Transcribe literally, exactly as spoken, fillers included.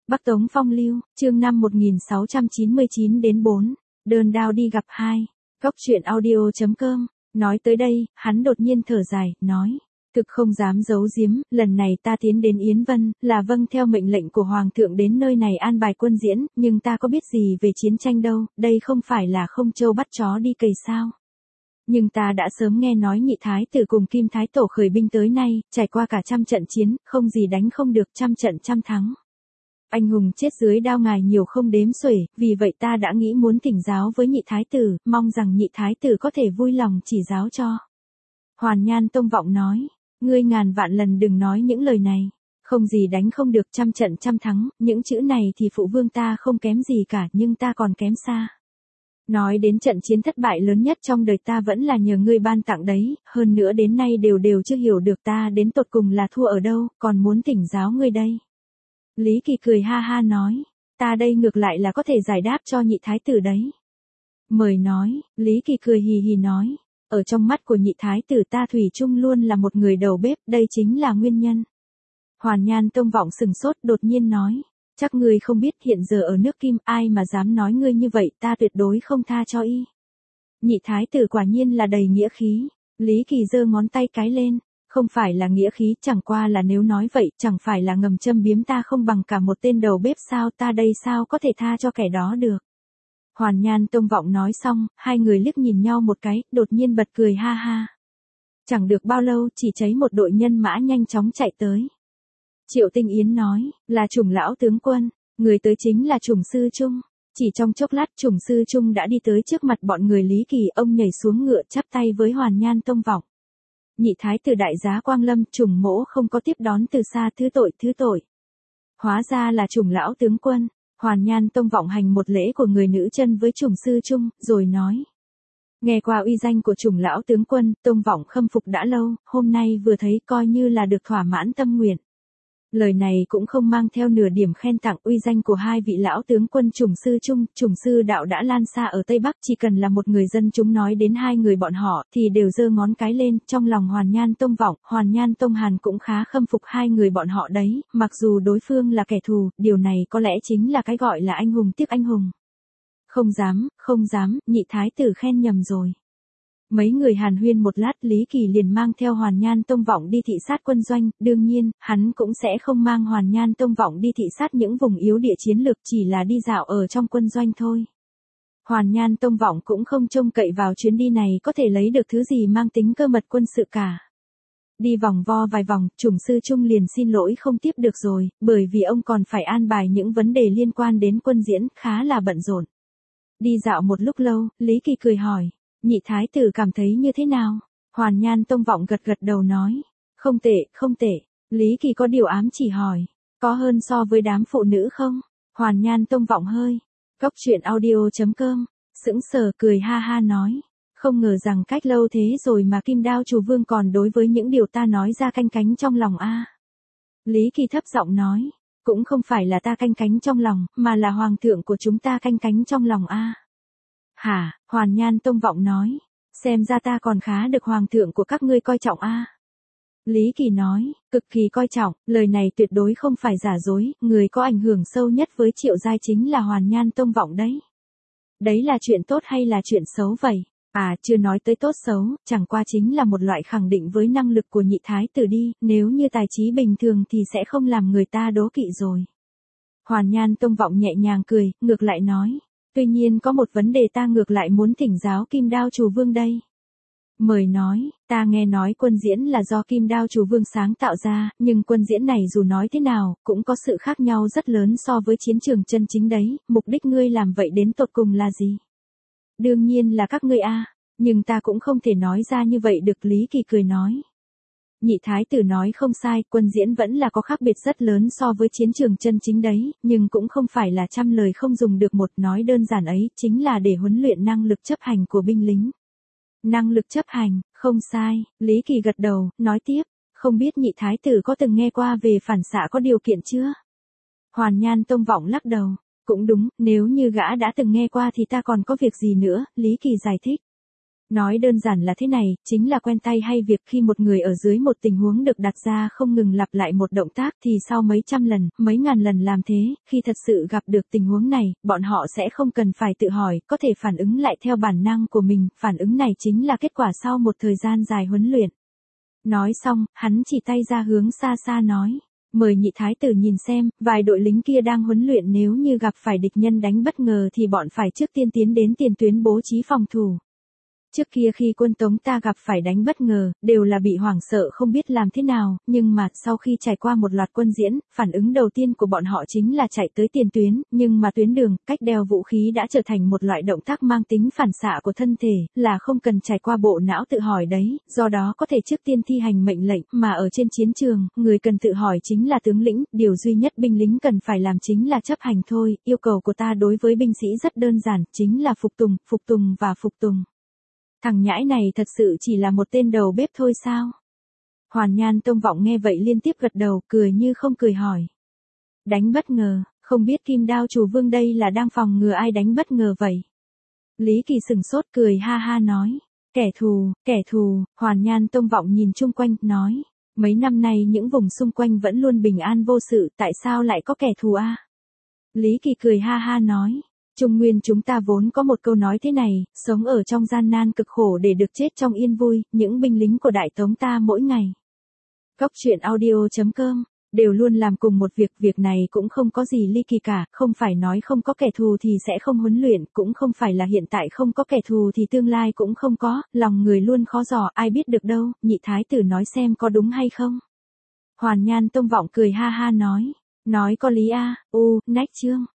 Bắc Tống Phong Lưu, chương năm một nghìn sáu trăm chín mươi chín đến bốn, đơn đao đi gặp hai. Cốc truyện audio chấm com, nói tới đây, hắn đột nhiên thở dài, nói. Thực không dám giấu giếm, lần này ta tiến đến Yến Vân, là vâng theo mệnh lệnh của Hoàng thượng đến nơi này an bài quân diễn, nhưng ta có biết gì về chiến tranh đâu, đây không phải là không trâu bắt chó đi cày sao. Nhưng ta đã sớm nghe nói nhị thái tử cùng Kim Thái Tổ khởi binh tới nay, trải qua cả trăm trận chiến, không gì đánh không được, trăm trận trăm thắng. Anh hùng chết dưới đao ngài nhiều không đếm xuể, vì vậy ta đã nghĩ muốn thỉnh giáo với nhị thái tử, mong rằng nhị thái tử có thể vui lòng chỉ giáo cho. Hoàn Nhan Tông Vọng nói, ngươi ngàn vạn lần đừng nói những lời này, không gì đánh không được, trăm trận trăm thắng, những chữ này thì phụ vương ta không kém gì cả, nhưng ta còn kém xa. Nói đến trận chiến thất bại lớn nhất trong đời ta vẫn là nhờ ngươi ban tặng đấy, hơn nữa đến nay đều đều chưa hiểu được ta đến tột cùng là thua ở đâu, còn muốn thỉnh giáo ngươi đây. Lý Kỳ cười ha ha nói, ta đây ngược lại là có thể giải đáp cho nhị thái tử đấy. Mời nói, Lý Kỳ cười hì hì nói, ở trong mắt của nhị thái tử ta thủy chung luôn là một người đầu bếp, đây chính là nguyên nhân. Hoàn Nhan Tông Vọng sừng sốt đột nhiên nói, chắc ngươi không biết hiện giờ ở nước Kim ai mà dám nói ngươi như vậy, ta tuyệt đối không tha cho y. Nhị thái tử quả nhiên là đầy nghĩa khí, Lý Kỳ giơ ngón tay cái lên. Không phải là nghĩa khí, chẳng qua là nếu nói vậy, chẳng phải là ngầm châm biếm ta không bằng cả một tên đầu bếp sao, ta đây sao có thể tha cho kẻ đó được. Hoàn Nhan Tông Vọng nói xong, hai người liếc nhìn nhau một cái, đột nhiên bật cười ha ha. Chẳng được bao lâu, chỉ thấy một đội nhân mã nhanh chóng chạy tới. Triệu Tinh Yến nói, là Trùng lão tướng quân, người tới chính là Trùng sư Trung. Chỉ trong chốc lát Trùng sư Trung đã đi tới trước mặt bọn người Lý Kỳ, ông nhảy xuống ngựa chắp tay với Hoàn Nhan Tông Vọng. Nhị thái tử đại giá Quang Lâm, Trùng mỗ không có tiếp đón từ xa, thứ tội thứ tội. Hóa ra là Trùng lão tướng quân. Hoàn Nhan Tông Vọng hành một lễ của người nữ chân với Trùng sư Trung, rồi nói. Nghe qua uy danh của Trùng lão tướng quân, Tông Vọng khâm phục đã lâu, hôm nay vừa thấy coi như là được thỏa mãn tâm nguyện. Lời này cũng không mang theo nửa điểm khen tặng, uy danh của hai vị lão tướng quân Trùng sư Trung, Trùng sư đạo đã lan xa ở Tây Bắc, chỉ cần là một người dân chúng nói đến hai người bọn họ thì đều giơ ngón cái lên, trong lòng Hoàn Nhan Tông Vọng, Hoàn Nhan Tông Hàn cũng khá khâm phục hai người bọn họ đấy, mặc dù đối phương là kẻ thù, điều này có lẽ chính là cái gọi là anh hùng tiếp anh hùng. Không dám, không dám, nhị thái tử khen nhầm rồi. Mấy người hàn huyên một lát, Lý Kỳ liền mang theo Hoàn Nhan Tông Vọng đi thị sát quân doanh, đương nhiên, hắn cũng sẽ không mang Hoàn Nhan Tông Vọng đi thị sát những vùng yếu địa chiến lược, chỉ là đi dạo ở trong quân doanh thôi. Hoàn Nhan Tông Vọng cũng không trông cậy vào chuyến đi này có thể lấy được thứ gì mang tính cơ mật quân sự cả. Đi vòng vo vài vòng, Trùng sư Trung liền xin lỗi không tiếp được rồi, bởi vì ông còn phải an bài những vấn đề liên quan đến quân diễn, khá là bận rộn. Đi dạo một lúc lâu, Lý Kỳ cười hỏi. Nhị thái tử cảm thấy như thế nào? Hoàn Nhan Tông Vọng gật gật đầu nói. Không tệ, không tệ. Lý Kỳ có điều ám chỉ hỏi. Có hơn so với đám phụ nữ không? Hoàn Nhan Tông Vọng hơi. Cốc truyện audio chấm com. Sững sờ cười ha ha nói. Không ngờ rằng cách lâu thế rồi mà Kim Đao Chủ Vương còn đối với những điều ta nói ra canh cánh trong lòng a. Lý Kỳ thấp giọng nói. Cũng không phải là ta canh cánh trong lòng, mà là hoàng thượng của chúng ta canh cánh trong lòng a. Hả, Hoàn Nhan Tông Vọng nói, xem ra ta còn khá được hoàng thượng của các ngươi coi trọng a. Lý Kỳ nói, cực kỳ coi trọng, lời này tuyệt đối không phải giả dối, người có ảnh hưởng sâu nhất với Triệu giai chính là Hoàn Nhan Tông Vọng đấy. Đấy là chuyện tốt hay là chuyện xấu vậy? À, chưa nói tới tốt xấu, chẳng qua chính là một loại khẳng định với năng lực của nhị thái tử đi, nếu như tài trí bình thường thì sẽ không làm người ta đố kỵ rồi. Hoàn Nhan Tông Vọng nhẹ nhàng cười, ngược lại nói. Tuy nhiên có một vấn đề ta ngược lại muốn thỉnh giáo Kim Đao Chủ Vương đây. Mời nói, ta nghe nói quân diễn là do Kim Đao Chủ Vương sáng tạo ra, nhưng quân diễn này dù nói thế nào, cũng có sự khác nhau rất lớn so với chiến trường chân chính đấy, mục đích ngươi làm vậy đến tột cùng là gì? Đương nhiên là các ngươi a, nhưng ta cũng không thể nói ra như vậy được, Lý Kỳ cười nói. Nhị thái tử nói không sai, quân diễn vẫn là có khác biệt rất lớn so với chiến trường chân chính đấy, nhưng cũng không phải là trăm lời không dùng được một, nói đơn giản ấy, chính là để huấn luyện năng lực chấp hành của binh lính. Năng lực chấp hành, không sai, Lý Kỳ gật đầu, nói tiếp, không biết nhị thái tử có từng nghe qua về phản xạ có điều kiện chưa? Hoàn Nhan Tông Vọng lắc đầu, cũng đúng, nếu như gã đã từng nghe qua thì ta còn có việc gì nữa, Lý Kỳ giải thích. Nói đơn giản là thế này, chính là quen tay hay việc khi một người ở dưới một tình huống được đặt ra không ngừng lặp lại một động tác thì sau mấy trăm lần, mấy ngàn lần làm thế, khi thật sự gặp được tình huống này, bọn họ sẽ không cần phải tự hỏi, có thể phản ứng lại theo bản năng của mình, phản ứng này chính là kết quả sau một thời gian dài huấn luyện. Nói xong, hắn chỉ tay ra hướng xa xa nói. Mời nhị thái tử nhìn xem, vài đội lính kia đang huấn luyện nếu như gặp phải địch nhân đánh bất ngờ thì bọn phải trước tiên tiến đến tiền tuyến bố trí phòng thủ. Trước kia khi quân Tống ta gặp phải đánh bất ngờ, đều là bị hoảng sợ không biết làm thế nào, nhưng mà sau khi trải qua một loạt quân diễn, phản ứng đầu tiên của bọn họ chính là chạy tới tiền tuyến, nhưng mà tuyến đường, cách đeo vũ khí đã trở thành một loại động tác mang tính phản xạ của thân thể, là không cần trải qua bộ não tự hỏi đấy, do đó có thể trước tiên thi hành mệnh lệnh, mà ở trên chiến trường, người cần tự hỏi chính là tướng lĩnh, điều duy nhất binh lính cần phải làm chính là chấp hành thôi, yêu cầu của ta đối với binh sĩ rất đơn giản, chính là phục tùng, phục tùng và phục tùng. Thằng nhãi này thật sự chỉ là một tên đầu bếp thôi sao? Hoàn Nhan Tông Vọng nghe vậy liên tiếp gật đầu, cười như không cười hỏi. Đánh bất ngờ, không biết Kim Đao Chủ Vương đây là đang phòng ngừa ai đánh bất ngờ vậy? Lý Kỳ sừng sốt cười ha ha nói. Kẻ thù, kẻ thù, Hoàn Nhan Tông Vọng nhìn chung quanh, nói. Mấy năm nay những vùng xung quanh vẫn luôn bình an vô sự, tại sao lại có kẻ thù a? Lý Kỳ cười ha ha nói. Trung Nguyên chúng ta vốn có một câu nói thế này, sống ở trong gian nan cực khổ để được chết trong yên vui, những binh lính của Đại Tống ta mỗi ngày. Góc truyện audio chấm com, đều luôn làm cùng một việc, việc này cũng không có gì ly kỳ cả, không phải nói không có kẻ thù thì sẽ không huấn luyện, cũng không phải là hiện tại không có kẻ thù thì tương lai cũng không có, lòng người luôn khó dò, ai biết được đâu, nhị thái tử nói xem có đúng hay không. Hoàn Nhan Tông Vọng cười ha ha nói, nói có lý a, u, nách chương.